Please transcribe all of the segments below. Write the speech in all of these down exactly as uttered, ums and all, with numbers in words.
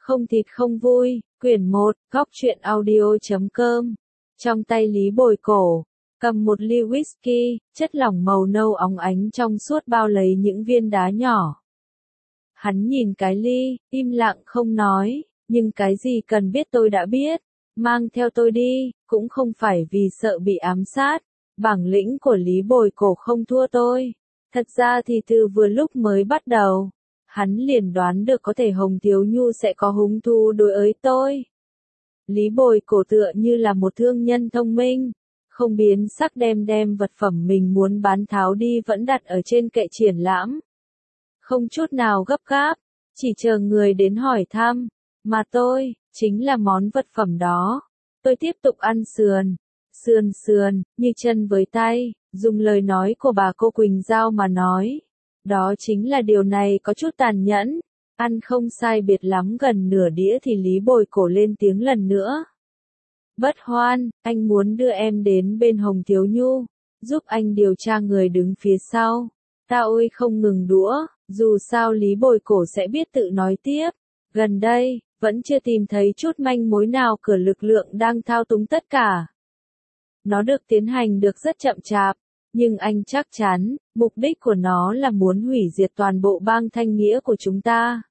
Không thịt không vui, quyển một, góc truyện audio chấm com. Trong tay Lý Bồi Cổ, cầm một ly whisky, chất lỏng màu nâu óng ánh trong suốt bao lấy những viên đá nhỏ. Hắn nhìn cái ly, im lặng không nói, nhưng cái gì cần biết tôi đã biết, mang theo tôi đi, cũng không phải vì sợ bị ám sát. Bản lĩnh của Lý Bồi Cổ không thua tôi. Thật ra thì từ vừa lúc mới bắt đầu, hắn liền đoán được có thể Hồng Thiếu Nhu sẽ có hứng thú đối với tôi. Lý Bồi Cổ tựa như là một thương nhân thông minh, không biến sắc đem đem vật phẩm mình muốn bán tháo đi vẫn đặt ở trên kệ triển lãm. Không chút nào gấp gáp, chỉ chờ người đến hỏi thăm, mà tôi, chính là món vật phẩm đó. Tôi tiếp tục ăn sườn, sườn sườn, như chân với tay, dùng lời nói của bà cô Quỳnh Giao mà nói. Đó chính là điều này có chút tàn nhẫn. Ăn không sai biệt lắm gần nửa đĩa thì Lý Bồi Cổ lên tiếng lần nữa. Bất Hoan, anh muốn đưa em đến bên Hồng Thiếu Nhu, giúp anh điều tra người đứng phía sau. Ta ôi không ngừng đũa, dù sao Lý Bồi Cổ sẽ biết tự nói tiếp. Gần đây, vẫn chưa tìm thấy chút manh mối nào cửa lực lượng đang thao túng tất cả. Nó được tiến hành được rất chậm chạp, nhưng anh chắc chắn, mục đích của nó là muốn hủy diệt toàn bộ bang Thanh Nghĩa của chúng ta.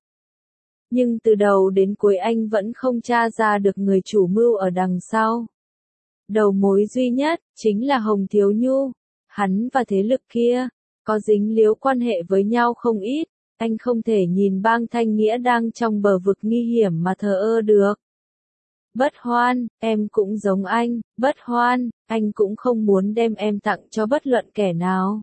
Nhưng từ đầu đến cuối anh vẫn không tra ra được người chủ mưu ở đằng sau. Đầu mối duy nhất, chính là Hồng Thiếu Nhu. Hắn và thế lực kia, có dính líu quan hệ với nhau không ít. Anh không thể nhìn bang Thanh Nghĩa đang trong bờ vực nguy hiểm mà thờ ơ được. Bất Hoan, em cũng giống anh, Bất Hoan, anh cũng không muốn đem em tặng cho bất luận kẻ nào.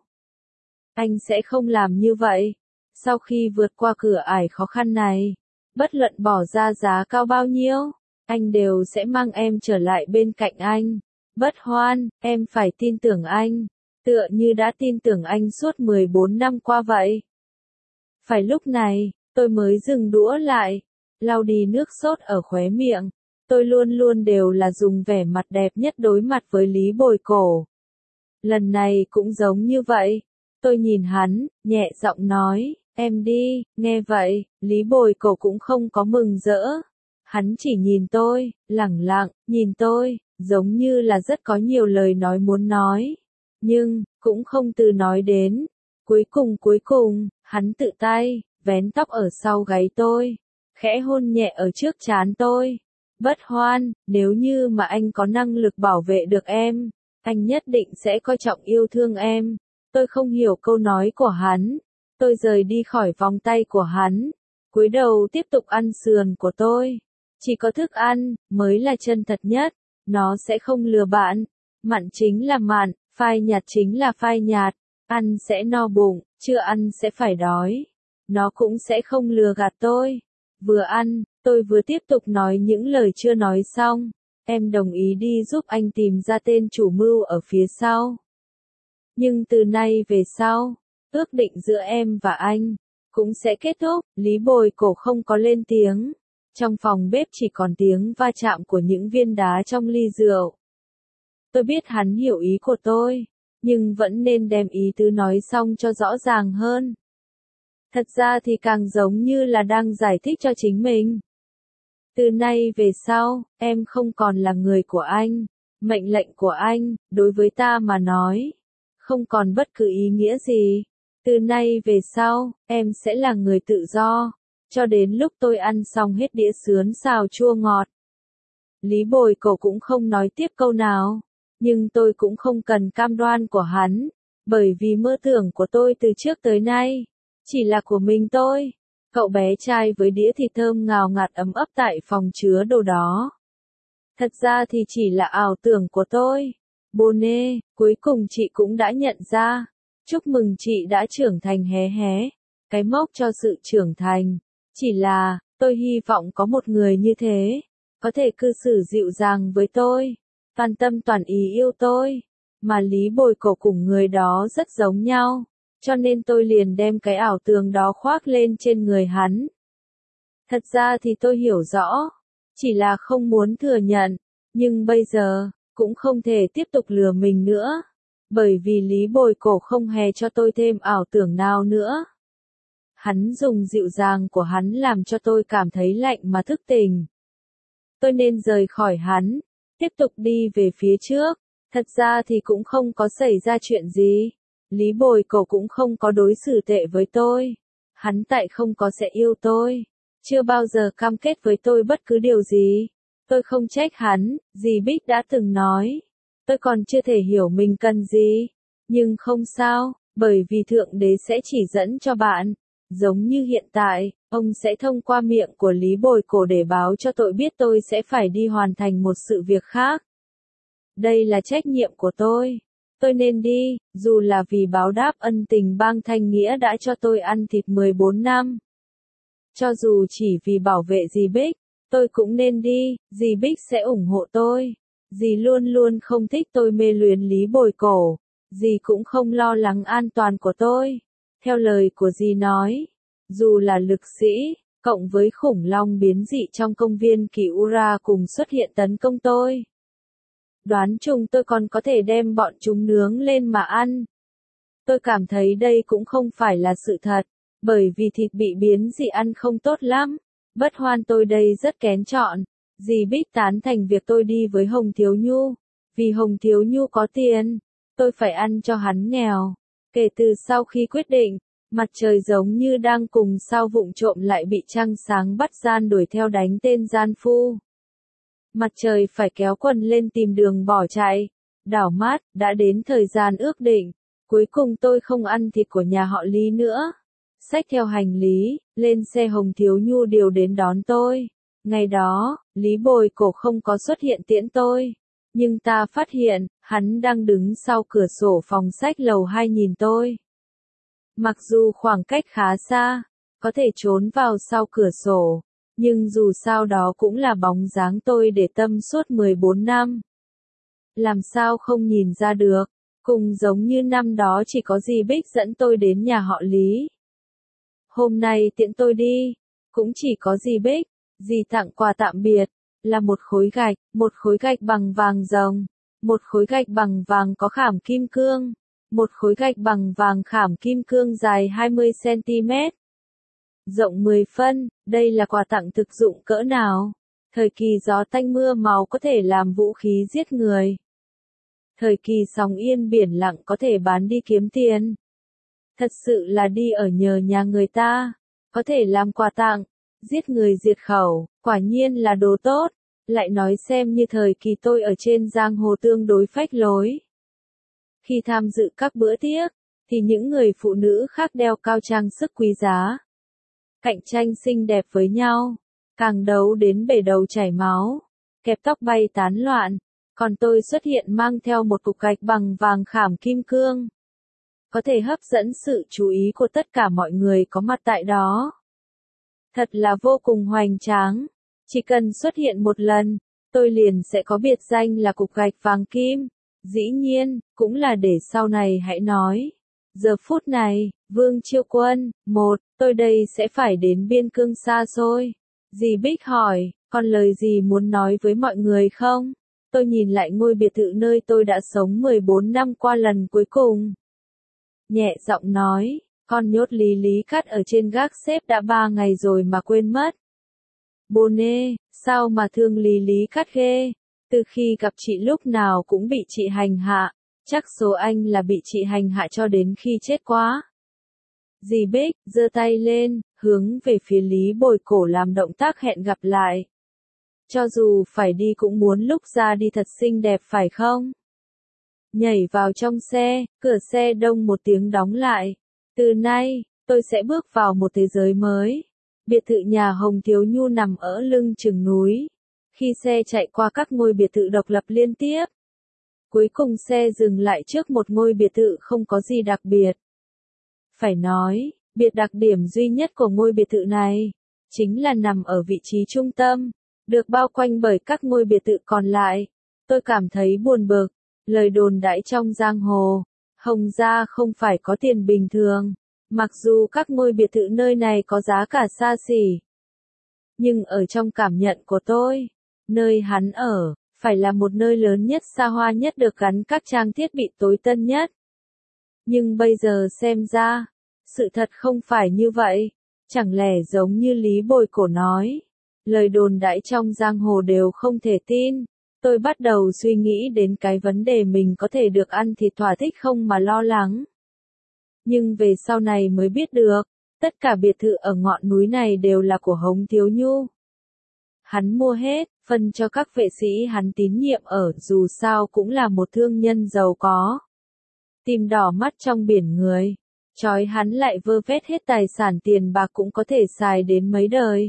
Anh sẽ không làm như vậy. Sau khi vượt qua cửa ải khó khăn này, bất luận bỏ ra giá cao bao nhiêu, anh đều sẽ mang em trở lại bên cạnh anh. Bất Hoan, em phải tin tưởng anh, tựa như đã tin tưởng anh suốt mười bốn năm qua vậy. Phải lúc này, tôi mới dừng đũa lại, lau đi nước sốt ở khóe miệng. Tôi luôn luôn đều là dùng vẻ mặt đẹp nhất đối mặt với Lý Bồi Cổ. Lần này cũng giống như vậy. Tôi nhìn hắn, nhẹ giọng nói, em đi, nghe vậy, Lý Bồi Cổ cũng không có mừng rỡ. Hắn chỉ nhìn tôi, lẳng lặng, nhìn tôi, giống như là rất có nhiều lời nói muốn nói. Nhưng, cũng không từ nói đến. Cuối cùng cuối cùng, hắn tự tay, vén tóc ở sau gáy tôi, khẽ hôn nhẹ ở trước trán tôi. Bất Hoan, nếu như mà anh có năng lực bảo vệ được em, anh nhất định sẽ coi trọng yêu thương em. Tôi không hiểu câu nói của hắn. Tôi rời đi khỏi vòng tay của hắn, cúi đầu tiếp tục ăn sườn của tôi. Chỉ có thức ăn, mới là chân thật nhất. Nó sẽ không lừa bạn. Mặn chính là mặn, phai nhạt chính là phai nhạt. Ăn sẽ no bụng, chưa ăn sẽ phải đói. Nó cũng sẽ không lừa gạt tôi. Vừa ăn, tôi vừa tiếp tục nói những lời chưa nói xong. Em đồng ý đi giúp anh tìm ra tên chủ mưu ở phía sau. Nhưng từ nay về sau, ước định giữa em và anh, cũng sẽ kết thúc. Lý Bồi Cổ không có lên tiếng. Trong phòng bếp chỉ còn tiếng va chạm của những viên đá trong ly rượu. Tôi biết hắn hiểu ý của tôi, nhưng vẫn nên đem ý tứ nói xong cho rõ ràng hơn. Thật ra thì càng giống như là đang giải thích cho chính mình. Từ nay về sau, em không còn là người của anh. Mệnh lệnh của anh, đối với ta mà nói, không còn bất cứ ý nghĩa gì. Từ nay về sau, em sẽ là người tự do, cho đến lúc tôi ăn xong hết đĩa sườn xào chua ngọt. Lý Bồi Cổ cũng không nói tiếp câu nào, nhưng tôi cũng không cần cam đoan của hắn, bởi vì mơ tưởng của tôi từ trước tới nay, chỉ là của mình tôi. Cậu bé trai với đĩa thịt thơm ngào ngạt ấm ấp tại phòng chứa đồ đó. Thật ra thì chỉ là ảo tưởng của tôi. Bonnet, cuối cùng chị cũng đã nhận ra. Chúc mừng chị đã trưởng thành hé hé. Cái mốc cho sự trưởng thành. Chỉ là, tôi hy vọng có một người như thế, có thể cư xử dịu dàng với tôi, toàn tâm toàn ý yêu tôi. Mà Lý Bồi Cổ cùng người đó rất giống nhau. Cho nên tôi liền đem cái ảo tưởng đó khoác lên trên người hắn. Thật ra thì tôi hiểu rõ, chỉ là không muốn thừa nhận, nhưng bây giờ, cũng không thể tiếp tục lừa mình nữa, bởi vì Lý Bồi Cổ không hề cho tôi thêm ảo tưởng nào nữa. Hắn dùng dịu dàng của hắn làm cho tôi cảm thấy lạnh mà thức tỉnh. Tôi nên rời khỏi hắn, tiếp tục đi về phía trước. Thật ra thì cũng không có xảy ra chuyện gì. Lý Bồi Cổ cũng không có đối xử tệ với tôi. Hắn tại không có sẽ yêu tôi. Chưa bao giờ cam kết với tôi bất cứ điều gì. Tôi không trách hắn, dì Bích đã từng nói. Tôi còn chưa thể hiểu mình cần gì. Nhưng không sao, bởi vì Thượng Đế sẽ chỉ dẫn cho bạn. Giống như hiện tại, ông sẽ thông qua miệng của Lý Bồi Cổ để báo cho tôi biết tôi sẽ phải đi hoàn thành một sự việc khác. Đây là trách nhiệm của tôi. Tôi nên đi, dù là vì báo đáp ân tình bang Thanh Nghĩa đã cho tôi ăn thịt mười bốn năm. Cho dù chỉ vì bảo vệ dì Bích, tôi cũng nên đi, dì Bích sẽ ủng hộ tôi. Dì luôn luôn không thích tôi mê luyến Lý Bồi Cổ. Dì cũng không lo lắng an toàn của tôi. Theo lời của dì nói, dù là lực sĩ, cộng với khủng long biến dị trong công viên Kỳ Ura cùng xuất hiện tấn công tôi. Đoán chung tôi còn có thể đem bọn chúng nướng lên mà ăn. Tôi cảm thấy đây cũng không phải là sự thật, bởi vì thịt bị biến dị ăn không tốt lắm. Bất hoan tôi đây rất kén chọn. Dì Bích tán thành việc tôi đi với Hồng Thiếu Nhu. Vì Hồng Thiếu Nhu có tiền, tôi phải ăn cho hắn nghèo. Kể từ sau khi quyết định, mặt trời giống như đang cùng sao vụng trộm lại bị trăng sáng bắt gian đuổi theo đánh tên gian phu. Mặt trời phải kéo quần lên tìm đường bỏ chạy. Đảo mát, đã đến thời gian ước định. Cuối cùng tôi không ăn thịt của nhà họ Lý nữa. Xách theo hành lý, lên xe Hồng Thiếu Nhu điều đến đón tôi. Ngày đó, Lý Bồi Cổ không có xuất hiện tiễn tôi. Nhưng ta phát hiện, hắn đang đứng sau cửa sổ phòng sách lầu hai nhìn tôi. Mặc dù khoảng cách khá xa, có thể trốn vào sau cửa sổ, nhưng dù sao đó cũng là bóng dáng tôi để tâm suốt mười bốn năm. Làm sao không nhìn ra được, cùng giống như năm đó chỉ có dì Bích dẫn tôi đến nhà họ Lý. Hôm nay tiễn tôi đi, cũng chỉ có dì Bích, dì tặng quà tạm biệt, là một khối gạch, một khối gạch bằng vàng rồng, một khối gạch bằng vàng có khảm kim cương, một khối gạch bằng vàng khảm kim cương dài hai mươi xăng ti mét, rộng mười phân, đây là quà tặng thực dụng cỡ nào. Thời kỳ gió tanh mưa máu có thể làm vũ khí giết người. Thời kỳ sóng yên biển lặng có thể bán đi kiếm tiền. Thật sự là đi ở nhờ nhà người ta, có thể làm quà tặng, giết người diệt khẩu, quả nhiên là đồ tốt. Lại nói xem như thời kỳ tôi ở trên giang hồ tương đối phách lối. Khi tham dự các bữa tiệc, thì những người phụ nữ khác đeo cao trang sức quý giá. Cạnh tranh xinh đẹp với nhau, càng đấu đến bể đầu chảy máu, kẹp tóc bay tán loạn, còn tôi xuất hiện mang theo một cục gạch bằng vàng khảm kim cương. Có thể hấp dẫn sự chú ý của tất cả mọi người có mặt tại đó. Thật là vô cùng hoành tráng. Chỉ cần xuất hiện một lần, tôi liền sẽ có biệt danh là cục gạch vàng kim. Dĩ nhiên, cũng là để sau này hãy nói. Giờ phút này, Vương Chiêu Quân, một, tôi đây sẽ phải đến biên cương xa xôi. Dì Bích hỏi, còn lời gì muốn nói với mọi người không? Tôi nhìn lại ngôi biệt thự nơi tôi đã sống mười bốn năm qua lần cuối cùng. Nhẹ giọng nói, con nhốt Lý Lý Cắt ở trên gác xếp đã ba ngày rồi mà quên mất. Bồ nê, sao mà thương Lý Lý Cắt ghê, từ khi gặp chị lúc nào cũng bị chị hành hạ, chắc số anh là bị chị hành hạ cho đến khi chết quá. Dì Bích, giơ tay lên, hướng về phía Lý Bồi Cổ làm động tác hẹn gặp lại. Cho dù phải đi cũng muốn lúc ra đi thật xinh đẹp phải không? Nhảy vào trong xe, cửa xe đông một tiếng đóng lại. Từ nay, tôi sẽ bước vào một thế giới mới. Biệt thự nhà Hồng Thiếu Nhu nằm ở lưng chừng núi. Khi xe chạy qua các ngôi biệt thự độc lập liên tiếp, cuối cùng xe dừng lại trước một ngôi biệt thự không có gì đặc biệt. Phải nói, biệt đặc điểm duy nhất của ngôi biệt thự này, chính là nằm ở vị trí trung tâm, được bao quanh bởi các ngôi biệt thự còn lại. Tôi cảm thấy buồn bực, lời đồn đãi trong giang hồ, Hồng gia không phải có tiền bình thường, mặc dù các ngôi biệt thự nơi này có giá cả xa xỉ. Nhưng ở trong cảm nhận của tôi, nơi hắn ở, phải là một nơi lớn nhất xa hoa nhất được gắn các trang thiết bị tối tân nhất. Nhưng bây giờ xem ra, Sự thật không phải như vậy. Chẳng lẽ giống như Lý Bồi Cổ nói, lời đồn đãi trong giang hồ đều không thể tin. Tôi bắt đầu suy nghĩ đến cái vấn đề mình có thể được ăn thịt thỏa thích không mà lo lắng. Nhưng về sau này mới biết được, tất cả biệt thự ở ngọn núi này đều là của Hống Thiếu Nhu. Hắn mua hết, phân cho các vệ sĩ hắn tín nhiệm ở, dù sao cũng là một thương nhân giàu có. Tìm đỏ mắt trong biển người, trói hắn lại vơ vét hết tài sản tiền bạc cũng có thể xài đến mấy đời.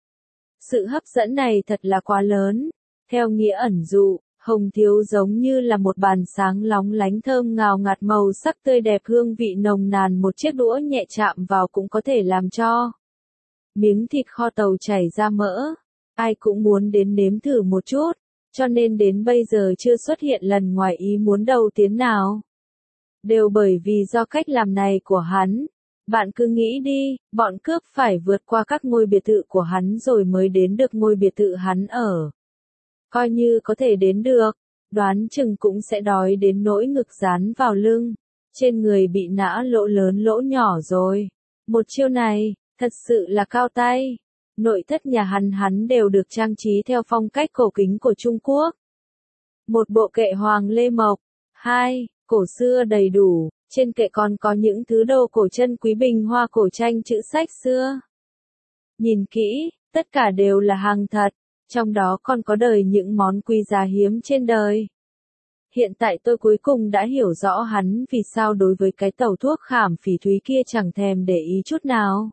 Sự hấp dẫn này thật là quá lớn. Theo nghĩa ẩn dụ, Hồng Thiếu giống như là một bàn sáng lóng lánh thơm ngào ngạt màu sắc tươi đẹp hương vị nồng nàn, một chiếc đũa nhẹ chạm vào cũng có thể làm cho miếng thịt kho tàu chảy ra mỡ. Ai cũng muốn đến nếm thử một chút, cho nên đến bây giờ chưa xuất hiện lần ngoài ý muốn đầu tiến nào. Đều bởi vì do cách làm này của hắn. Bạn cứ nghĩ đi, bọn cướp phải vượt qua các ngôi biệt thự của hắn rồi mới đến được ngôi biệt thự hắn ở. Coi như có thể đến được, đoán chừng cũng sẽ đói đến nỗi ngực dán vào lưng, trên người bị nã lỗ lớn lỗ nhỏ rồi. Một chiêu này, thật sự là cao tay. Nội thất nhà hắn hắn đều được trang trí theo phong cách cổ kính của Trung Quốc. Một bộ kệ hoàng lê mộc, hai, cổ xưa đầy đủ, trên kệ còn có những thứ đồ cổ chân quý, bình hoa cổ tranh chữ sách xưa. Nhìn kỹ, tất cả đều là hàng thật, trong đó còn có đời những món quý giá hiếm trên đời. Hiện tại tôi cuối cùng đã hiểu rõ hắn vì sao đối với cái tàu thuốc khảm phỉ thúy kia chẳng thèm để ý chút nào.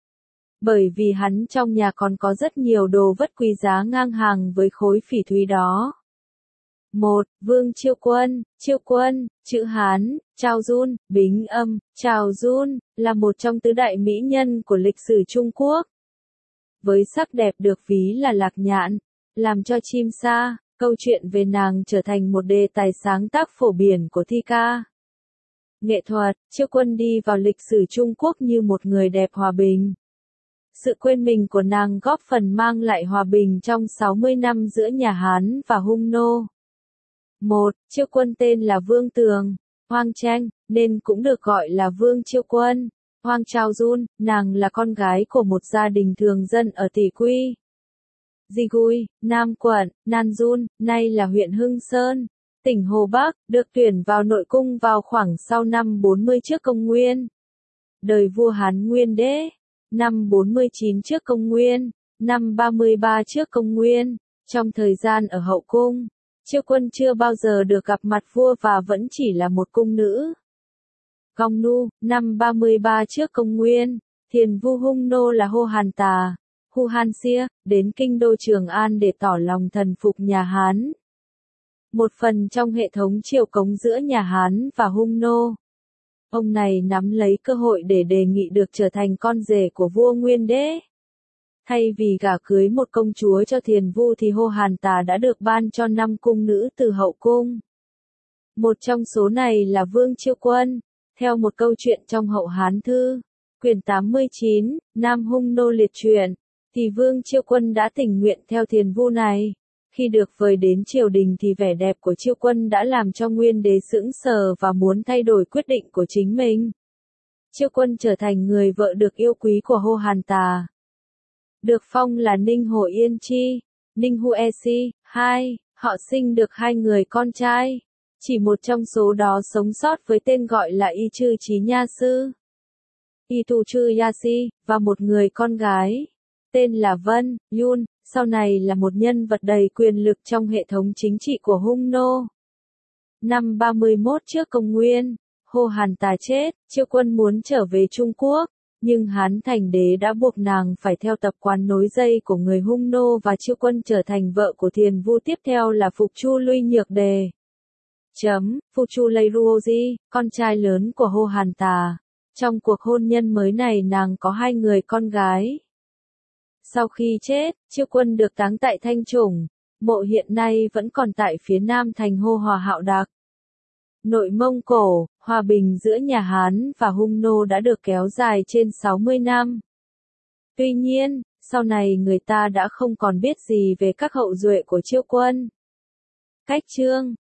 Bởi vì hắn trong nhà còn có rất nhiều đồ vật quý giá ngang hàng với khối phỉ thúy đó. một. Vương Chiêu Quân. Chiêu Quân, chữ Hán, Chao Jun, Bính âm, Chao Jun, là một trong tứ đại mỹ nhân của lịch sử Trung Quốc. Với sắc đẹp được ví là lạc nhạn, làm cho chim sa, câu chuyện về nàng trở thành một đề tài sáng tác phổ biến của thi ca. Nghệ thuật, Chiêu Quân đi vào lịch sử Trung Quốc như một người đẹp hòa bình. Sự quên mình của nàng góp phần mang lại hòa bình trong sáu mươi năm giữa nhà Hán và Hung Nô. một. Chiêu Quân tên là Vương Tường, Hoang Tranh, nên cũng được gọi là Vương Chiêu Quân. Hoang Chao Jun, nàng là con gái của một gia đình thường dân ở Tỷ Quy, Jigui, Nam quận, Nanjun, nay là huyện Hưng Sơn, tỉnh Hồ Bắc, được tuyển vào nội cung vào khoảng sau năm bốn mươi trước công nguyên. Đời vua Hán Nguyên Đế, năm bốn mươi chín trước công nguyên, năm ba mươi ba trước công nguyên, trong thời gian ở hậu cung, Chiêu Quân chưa bao giờ được gặp mặt vua và vẫn chỉ là một cung nữ. Gong Nu, năm ba mươi ba trước công nguyên, thiền vu Hung Nô là Hô Hàn Tà, Hu Han Xia, đến kinh đô Trường An để tỏ lòng thần phục nhà Hán. Một phần trong hệ thống triều cống giữa nhà Hán và Hung Nô. Ông này nắm lấy cơ hội để đề nghị được trở thành con rể của vua Nguyên Đế. Thay vì gả cưới một công chúa cho thiền vu thì Hô Hàn Tà đã được ban cho năm cung nữ từ hậu cung. Một trong số này là Vương Chiêu Quân. Theo một câu chuyện trong Hậu Hán Thư, quyển tám mươi chín, Nam Hung Nô liệt truyện, thì Vương Chiêu Quân đã tình nguyện theo thiền vu này. Khi được vời đến triều đình thì vẻ đẹp của Chiêu Quân đã làm cho Nguyên Đế sững sờ và muốn thay đổi quyết định của chính mình. Chiêu Quân trở thành người vợ được yêu quý của Hô Hàn Tà. Được phong là Ninh Hồ Yên Chi, Ninh Hu E Si, hai, họ sinh được hai người con trai. Chỉ một trong số đó sống sót với tên gọi là Y Chư Chí Nha Sư, Y Tu Chư Ya Si, và một người con gái, tên là Vân, Yun, sau này là một nhân vật đầy quyền lực trong hệ thống chính trị của Hung Nô. Năm ba mươi mốt trước công nguyên, Hô Hàn Tà chết, Chiêu Quân muốn trở về Trung Quốc, nhưng Hán Thành Đế đã buộc nàng phải theo tập quán nối dây của người Hung Nô và Chiêu Quân trở thành vợ của thiền vu tiếp theo là Phục Chu Luy Nhược Đề. Chấm, Phu Chu Lây Ruoji, con trai lớn của Hô Hàn Tà. Trong cuộc hôn nhân mới này nàng có hai người con gái. Sau khi chết, Chiêu Quân được táng tại Thanh Trùng, mộ hiện nay vẫn còn tại phía nam thành Hô Hòa Hạo Đạc. Nội Mông Cổ, hòa bình giữa nhà Hán và Hung Nô đã được kéo dài trên sáu mươi năm. Tuy nhiên, sau này người ta đã không còn biết gì về các hậu duệ của Chiêu Quân. Cách chương